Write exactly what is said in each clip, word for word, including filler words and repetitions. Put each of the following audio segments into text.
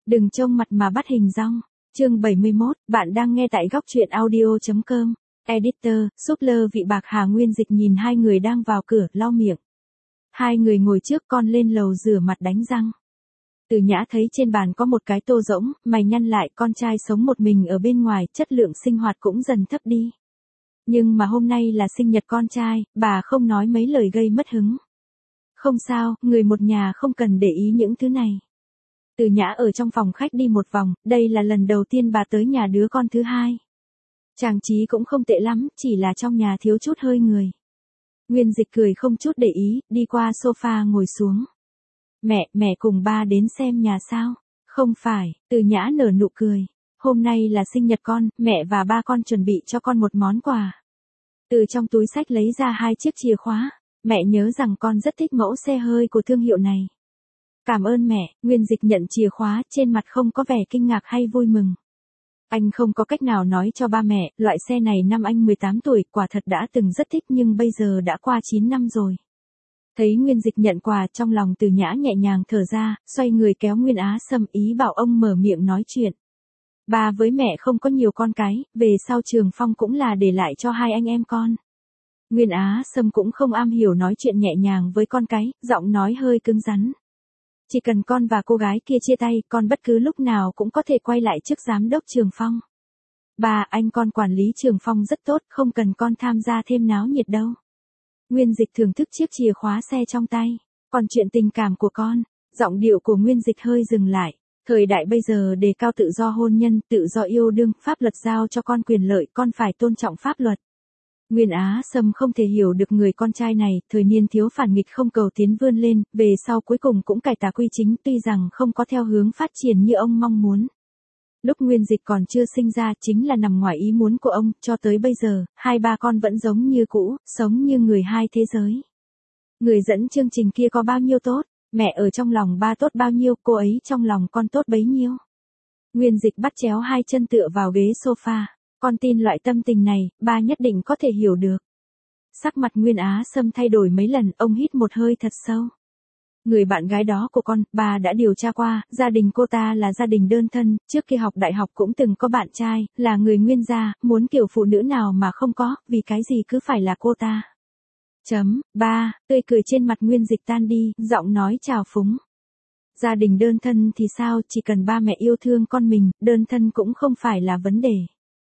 Đừng trông mặt mà bắt hình dong. Chương bảy mươi mốt, bạn đang nghe tại góc truyện audio chấm com. Editor, súp lơ vị bạc Hà Nguyên Dịch nhìn hai người đang vào cửa, lau miệng. Hai người ngồi trước, con lên lầu rửa mặt đánh răng. Từ Nhã thấy trên bàn có một cái tô rỗng, mày nhăn lại, con trai sống một mình ở bên ngoài, chất lượng sinh hoạt cũng dần thấp đi. Nhưng mà hôm nay là sinh nhật con trai, bà không nói mấy lời gây mất hứng. Không sao, người một nhà không cần để ý những thứ này. Từ Nhã ở trong phòng khách đi một vòng, đây là lần đầu tiên bà tới nhà đứa con thứ hai. Trang trí cũng không tệ lắm, chỉ là trong nhà thiếu chút hơi người. Nguyên Dịch cười không chút để ý, đi qua sofa ngồi xuống. Mẹ, mẹ cùng ba đến xem nhà sao? Không phải, Từ Nhã nở nụ cười. Hôm nay là sinh nhật con, mẹ và ba con chuẩn bị cho con một món quà. Từ trong túi xách lấy ra hai chiếc chìa khóa. Mẹ nhớ rằng con rất thích mẫu xe hơi của thương hiệu này. Cảm ơn mẹ. Nguyên Dịch nhận chìa khóa, trên mặt không có vẻ kinh ngạc hay vui mừng. Anh không có cách nào nói cho ba mẹ, loại xe này năm anh mười tám tuổi, quả thật đã từng rất thích nhưng bây giờ đã qua chín năm rồi. Thấy Nguyên Dịch nhận quà, trong lòng Từ Nhã nhẹ nhàng thở ra, xoay người kéo Nguyên Á Sâm, ý bảo ông mở miệng nói chuyện. Ba với mẹ không có nhiều con cái, về sau Trường Phong cũng là để lại cho hai anh em con. Nguyên Á Sâm cũng không am hiểu nói chuyện nhẹ nhàng với con cái, giọng nói hơi cứng rắn. Chỉ cần con và cô gái kia chia tay, con bất cứ lúc nào cũng có thể quay lại chức giám đốc Trường Phong. Ba, anh con quản lý Trường Phong rất tốt, không cần con tham gia thêm náo nhiệt đâu. Nguyên Dịch thưởng thức chiếc chìa khóa xe trong tay. Còn chuyện tình cảm của con, giọng điệu của Nguyên Dịch hơi dừng lại. Thời đại bây giờ đề cao tự do hôn nhân, tự do yêu đương, pháp luật giao cho con quyền lợi, con phải tôn trọng pháp luật. Nguyên Á Sâm không thể hiểu được người con trai này, thời niên thiếu phản nghịch không cầu tiến vươn lên, về sau cuối cùng cũng cải tà quy chính, tuy rằng không có theo hướng phát triển như ông mong muốn. Lúc Nguyên Dịch còn chưa sinh ra chính là nằm ngoài ý muốn của ông, cho tới bây giờ, hai ba con vẫn giống như cũ, sống như người hai thế giới. Người dẫn chương trình kia có bao nhiêu tốt, mẹ ở trong lòng ba tốt bao nhiêu, cô ấy trong lòng con tốt bấy nhiêu. Nguyên Dịch bắt chéo hai chân tựa vào ghế sofa. Con tin loại tâm tình này, ba nhất định có thể hiểu được. Sắc mặt Nguyên Á Sâm thay đổi mấy lần, ông hít một hơi thật sâu. Người bạn gái đó của con, bà đã điều tra qua, gia đình cô ta là gia đình đơn thân, trước khi học đại học cũng từng có bạn trai, là người Nguyên gia, muốn kiểu phụ nữ nào mà không có, vì cái gì cứ phải là cô ta. Chấm, ba, tươi cười trên mặt Nguyên Dịch tan đi, giọng nói trào phúng. Gia đình đơn thân thì sao, chỉ cần ba mẹ yêu thương con mình, đơn thân cũng không phải là vấn đề.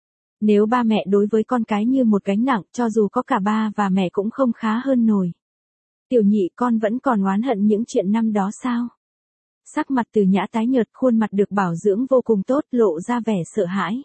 Nếu ba mẹ đối với con cái như một gánh nặng, cho dù có cả ba và mẹ cũng không khá hơn nổi. Tiểu Nhị, con vẫn còn oán hận những chuyện năm đó sao? Sắc mặt Từ Nhã tái nhợt, khuôn mặt được bảo dưỡng vô cùng tốt, lộ ra vẻ sợ hãi.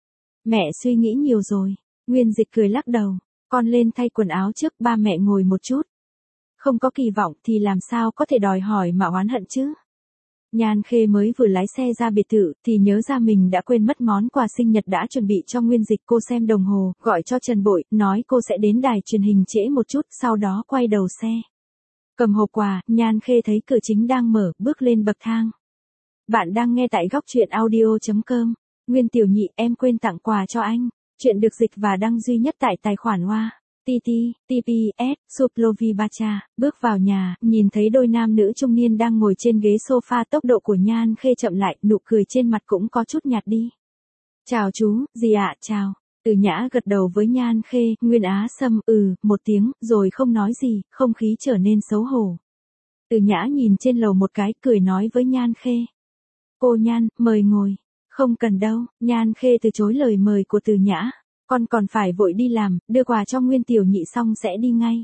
Mẹ suy nghĩ nhiều rồi. Nguyên Dịch cười lắc đầu. Con lên thay quần áo trước, ba mẹ ngồi một chút. Không có kỳ vọng thì làm sao có thể đòi hỏi mà oán hận chứ? Nhan Khê mới vừa lái xe ra biệt thự, thì nhớ ra mình đã quên mất món quà sinh nhật đã chuẩn bị cho Nguyên Dịch. Cô xem đồng hồ, gọi cho Trần Bội, nói cô sẽ đến đài truyền hình trễ một chút, sau đó quay đầu xe. Cầm hộp quà, Nhan Khê thấy cửa chính đang mở, bước lên bậc thang. Bạn đang nghe tại góc truyện audio chấm com. Nguyên Tiểu Nhị, em quên tặng quà cho anh. Chuyện được dịch và đăng duy nhất tại tài khoản Hoa. tê tê, tê pê ét, Suplovibacha, bước vào nhà, nhìn thấy đôi nam nữ trung niên đang ngồi trên ghế sofa, tốc độ của Nhan Khê chậm lại, nụ cười trên mặt cũng có chút nhạt đi. Chào chú, dì ạ, chào. Từ Nhã gật đầu với Nhan Khê, Nguyên Á Sâm, ừ, một tiếng, rồi không nói gì, không khí trở nên xấu hổ. Từ Nhã nhìn trên lầu một cái, cười nói với Nhan Khê. Cô Nhan, mời ngồi. Không cần đâu, Nhan Khê từ chối lời mời của Từ Nhã. Con còn phải vội đi làm, đưa quà cho Nguyên Tiểu Nhị xong sẽ đi ngay.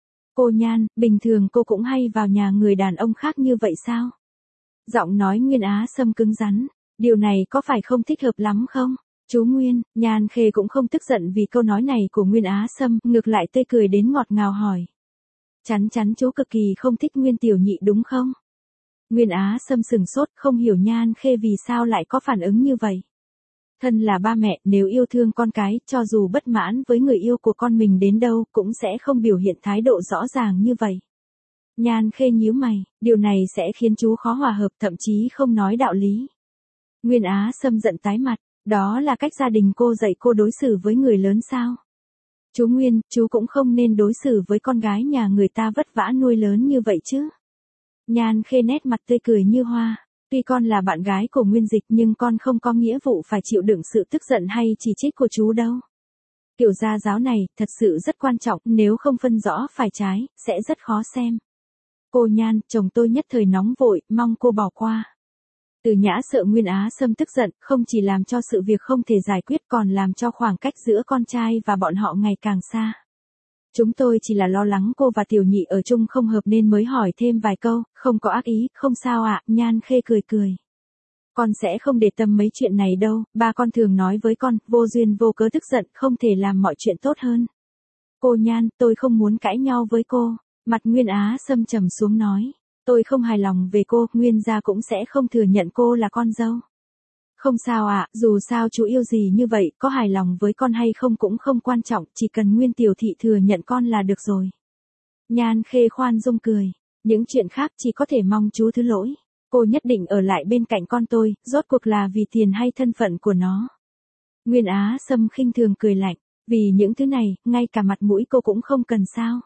Cô Nhan, bình thường cô cũng hay vào nhà người đàn ông khác như vậy sao? Giọng nói Nguyên Á Sâm cứng rắn, điều này có phải không thích hợp lắm không? Chú Nguyên, Nhan Khê cũng không tức giận vì câu nói này của Nguyên Á Sâm, ngược lại tươi cười đến ngọt ngào hỏi. Chắn chắn chú cực kỳ không thích Nguyên Tiểu Nhị đúng không? Nguyên Á Sâm sừng sốt, không hiểu Nhan Khê vì sao lại có phản ứng như vậy. Thân là ba mẹ, nếu yêu thương con cái, cho dù bất mãn với người yêu của con mình đến đâu, cũng sẽ không biểu hiện thái độ rõ ràng như vậy. Nhan Khê nhíu mày, điều này sẽ khiến chú khó hòa hợp, thậm chí không nói đạo lý. Nguyên Á Sâm giận tái mặt, đó là cách gia đình cô dạy cô đối xử với người lớn sao? Chú Nguyên, chú cũng không nên đối xử với con gái nhà người ta vất vả nuôi lớn như vậy chứ. Nhan Khê nét mặt tươi cười như hoa. Tuy con là bạn gái của Nguyên Dịch nhưng con không có nghĩa vụ phải chịu đựng sự tức giận hay chỉ trích của chú đâu. Kiểu gia giáo này, thật sự rất quan trọng, nếu không phân rõ phải trái, sẽ rất khó xem. Cô Nhan, chồng tôi nhất thời nóng vội, mong cô bỏ qua. Từ Nhã sợ Nguyên Á Sâm tức giận, không chỉ làm cho sự việc không thể giải quyết còn làm cho khoảng cách giữa con trai và bọn họ ngày càng xa. Chúng tôi chỉ là lo lắng cô và Tiểu Nhị ở chung không hợp nên mới hỏi thêm vài câu, không có ác ý, không sao ạ, Nhan Khê cười cười. Con sẽ không để tâm mấy chuyện này đâu, ba con thường nói với con, vô duyên vô cớ tức giận, không thể làm mọi chuyện tốt hơn. Cô Nhan, tôi không muốn cãi nhau với cô. Mặt Nguyên Á Sâm trầm xuống nói. Tôi không hài lòng về cô, Nguyên gia cũng sẽ không thừa nhận cô là con dâu. Không sao ạ, dù sao chú yêu gì như vậy, có hài lòng với con hay không cũng không quan trọng, chỉ cần Nguyên tiểu thị thừa nhận con là được rồi. Nhan Khê khoan dung cười. Những chuyện khác chỉ có thể mong chú thứ lỗi. Cô nhất định ở lại bên cạnh con tôi, rốt cuộc là vì tiền hay thân phận của nó. Nguyên Á Sâm khinh thường cười lạnh. Vì những thứ này, ngay cả mặt mũi cô cũng không cần sao.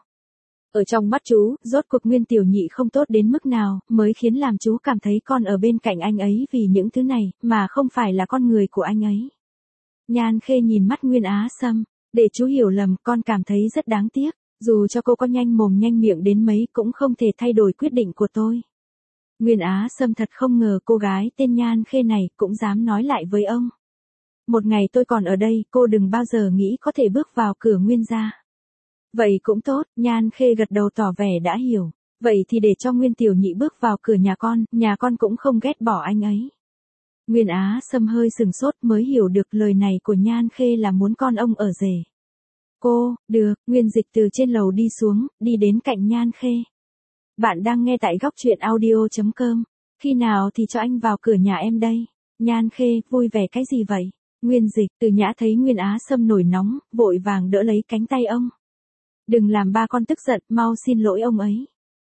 Ở trong mắt chú, rốt cuộc Nguyên tiểu nhị không tốt đến mức nào, mới khiến làm chú cảm thấy con ở bên cạnh anh ấy vì những thứ này, mà không phải là con người của anh ấy. Nhan Khê nhìn mắt Nguyên Á Sâm, để chú hiểu lầm, con cảm thấy rất đáng tiếc, dù cho cô có nhanh mồm nhanh miệng đến mấy cũng không thể thay đổi quyết định của tôi. Nguyên Á Sâm thật không ngờ cô gái tên Nhan Khê này cũng dám nói lại với ông. Một ngày tôi còn ở đây, cô đừng bao giờ nghĩ có thể bước vào cửa Nguyên gia. Vậy cũng tốt, Nhan Khê gật đầu tỏ vẻ đã hiểu. Vậy thì để cho Nguyên tiểu nhị bước vào cửa nhà con, nhà con cũng không ghét bỏ anh ấy. Nguyên Á Sâm hơi sừng sốt mới hiểu được lời này của Nhan Khê là muốn con ông ở rể. Cô, được, Nguyên Dịch từ trên lầu đi xuống, đi đến cạnh Nhan Khê. Bạn đang nghe tại góc truyện audio chấm com. Khi nào thì cho anh vào cửa nhà em đây? Nhan Khê, vui vẻ cái gì vậy? Nguyên Dịch, Từ Nhã thấy Nguyên Á Sâm nổi nóng, vội vàng đỡ lấy cánh tay ông. Đừng làm ba con tức giận, mau xin lỗi ông ấy.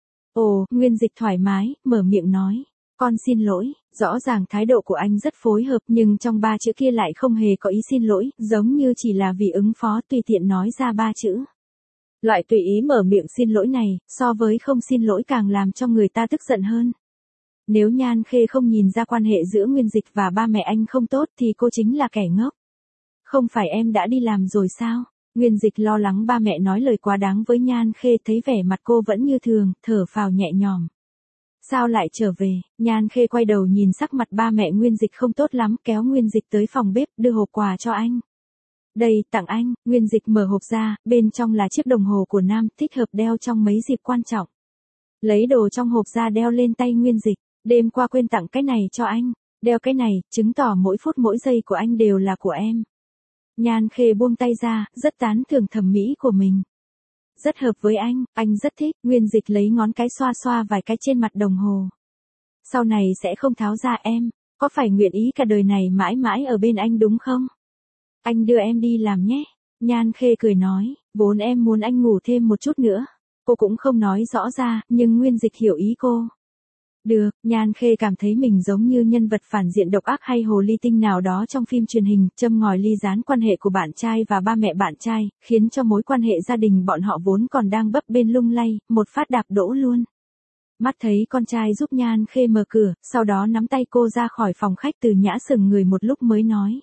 Ồ, Nguyên Dịch thoải mái, mở miệng nói. Con xin lỗi, rõ ràng thái độ của anh rất phối hợp nhưng trong ba chữ kia lại không hề có ý xin lỗi, giống như chỉ là vì ứng phó tùy tiện nói ra ba chữ. Loại tùy ý mở miệng xin lỗi này, so với không xin lỗi càng làm cho người ta tức giận hơn. Nếu Nhan Khê không nhìn ra quan hệ giữa Nguyên Dịch và ba mẹ anh không tốt thì cô chính là kẻ ngốc. Không phải em đã đi làm rồi sao? Nguyên Dịch lo lắng ba mẹ nói lời quá đáng với Nhan Khê, thấy vẻ mặt cô vẫn như thường, thở phào nhẹ nhõm. Sao lại trở về? Nhan Khê quay đầu nhìn sắc mặt ba mẹ Nguyên Dịch không tốt lắm, kéo Nguyên Dịch tới phòng bếp, đưa hộp quà cho anh. Đây, tặng anh. Nguyên Dịch mở hộp ra, bên trong là chiếc đồng hồ của nam, thích hợp đeo trong mấy dịp quan trọng. Lấy đồ trong hộp ra đeo lên tay Nguyên Dịch, đêm qua quên tặng cái này cho anh, đeo cái này, chứng tỏ mỗi phút mỗi giây của anh đều là của em. Nhan Khê buông tay ra, rất tán thưởng thẩm mỹ của mình. Rất hợp với anh, anh rất thích. Nguyên Dịch lấy ngón cái xoa xoa vài cái trên mặt đồng hồ. Sau này sẽ không tháo ra em, có phải nguyện ý cả đời này mãi mãi ở bên anh đúng không? Anh đưa em đi làm nhé. Nhan Khê cười nói, vốn em muốn anh ngủ thêm một chút nữa. Cô cũng không nói rõ ra, nhưng Nguyên Dịch hiểu ý cô. Được, Nhan Khê cảm thấy mình giống như nhân vật phản diện độc ác hay hồ ly tinh nào đó trong phim truyền hình, châm ngòi ly gián quan hệ của bạn trai và ba mẹ bạn trai, khiến cho mối quan hệ gia đình bọn họ vốn còn đang bấp bênh lung lay, một phát đạp đổ luôn. Mắt thấy con trai giúp Nhan Khê mở cửa, sau đó nắm tay cô ra khỏi phòng khách. Từ Nhã sững người một lúc mới nói.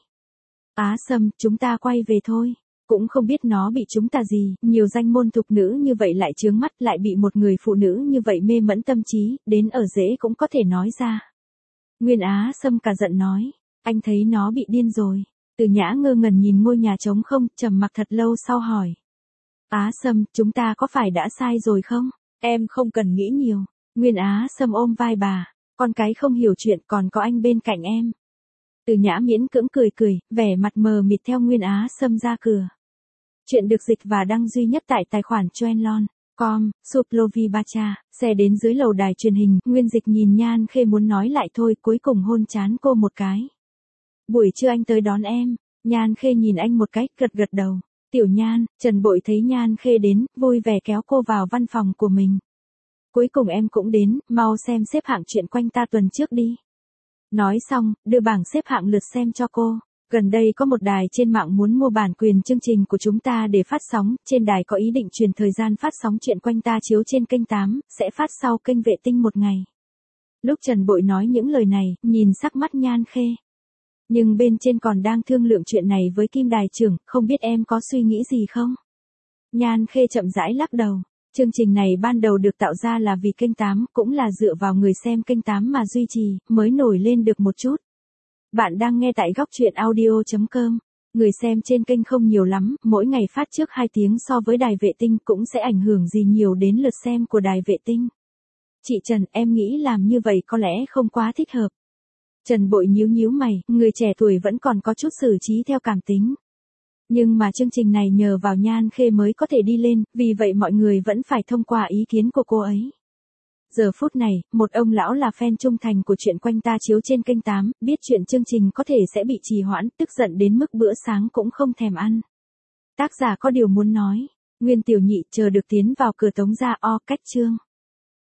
Á Sâm, chúng ta quay về thôi. Cũng không biết nó bị chúng ta gì, nhiều danh môn thục nữ như vậy lại chướng mắt, lại bị một người phụ nữ như vậy mê mẫn tâm trí, đến ở rễ cũng có thể nói ra. Nguyên Á Sâm cả giận nói, anh thấy nó bị điên rồi. Từ Nhã ngơ ngẩn nhìn ngôi nhà trống không, trầm mặc thật lâu sau hỏi. Á Sâm, chúng ta có phải đã sai rồi không? Em không cần nghĩ nhiều. Nguyên Á Sâm ôm vai bà, con cái không hiểu chuyện còn có anh bên cạnh em. Từ Nhã miễn cưỡng cười cười, vẻ mặt mờ mịt theo Nguyên Á Sâm ra cửa. Chuyện được dịch và đăng duy nhất tại tài khoản chuenlon chấm com, Suplovibacha. Xe đến dưới lầu đài truyền hình, Nguyên Dịch nhìn Nhan Khê muốn nói lại thôi, cuối cùng hôn trán cô một cái. Buổi trưa anh tới đón em. Nhan Khê nhìn anh một cái, gật gật đầu. Tiểu Nhan, Trần Bội thấy Nhan Khê đến, vui vẻ kéo cô vào văn phòng của mình. Cuối cùng em cũng đến, mau xem xếp hạng chuyện quanh ta tuần trước đi. Nói xong, đưa bảng xếp hạng lượt xem cho cô. Gần đây có một đài trên mạng muốn mua bản quyền chương trình của chúng ta để phát sóng, trên đài có ý định chuyển thời gian phát sóng chuyện quanh ta chiếu trên kênh tám, sẽ phát sau kênh vệ tinh một ngày. Lúc Trần Bội nói những lời này, nhìn sắc mắt Nhan Khê. Nhưng bên trên còn đang thương lượng chuyện này với Kim Đài trưởng, không biết em có suy nghĩ gì không? Nhan Khê chậm rãi lắc đầu. Chương trình này ban đầu được tạo ra là vì kênh tám, cũng là dựa vào người xem kênh tám mà duy trì, mới nổi lên được một chút. Bạn đang nghe tại góc truyện audio chấm com. Người xem trên kênh không nhiều lắm, mỗi ngày phát trước hai tiếng so với đài vệ tinh cũng sẽ ảnh hưởng gì nhiều đến lượt xem của đài vệ tinh. Chị Trần, em nghĩ làm như vậy có lẽ không quá thích hợp. Trần Bội nhíu nhíu mày, người trẻ tuổi vẫn còn có chút xử trí theo cảm tính. Nhưng mà chương trình này nhờ vào Nhan Khê mới có thể đi lên, vì vậy mọi người vẫn phải thông qua ý kiến của cô ấy. Giờ phút này, một ông lão là fan trung thành của chuyện Quanh Ta chiếu trên kênh tám, biết chuyện chương trình có thể sẽ bị trì hoãn, tức giận đến mức bữa sáng cũng không thèm ăn. Tác giả có điều muốn nói, Nguyên Tiểu Nhị chờ được tiến vào cửa tống gia o cách chương.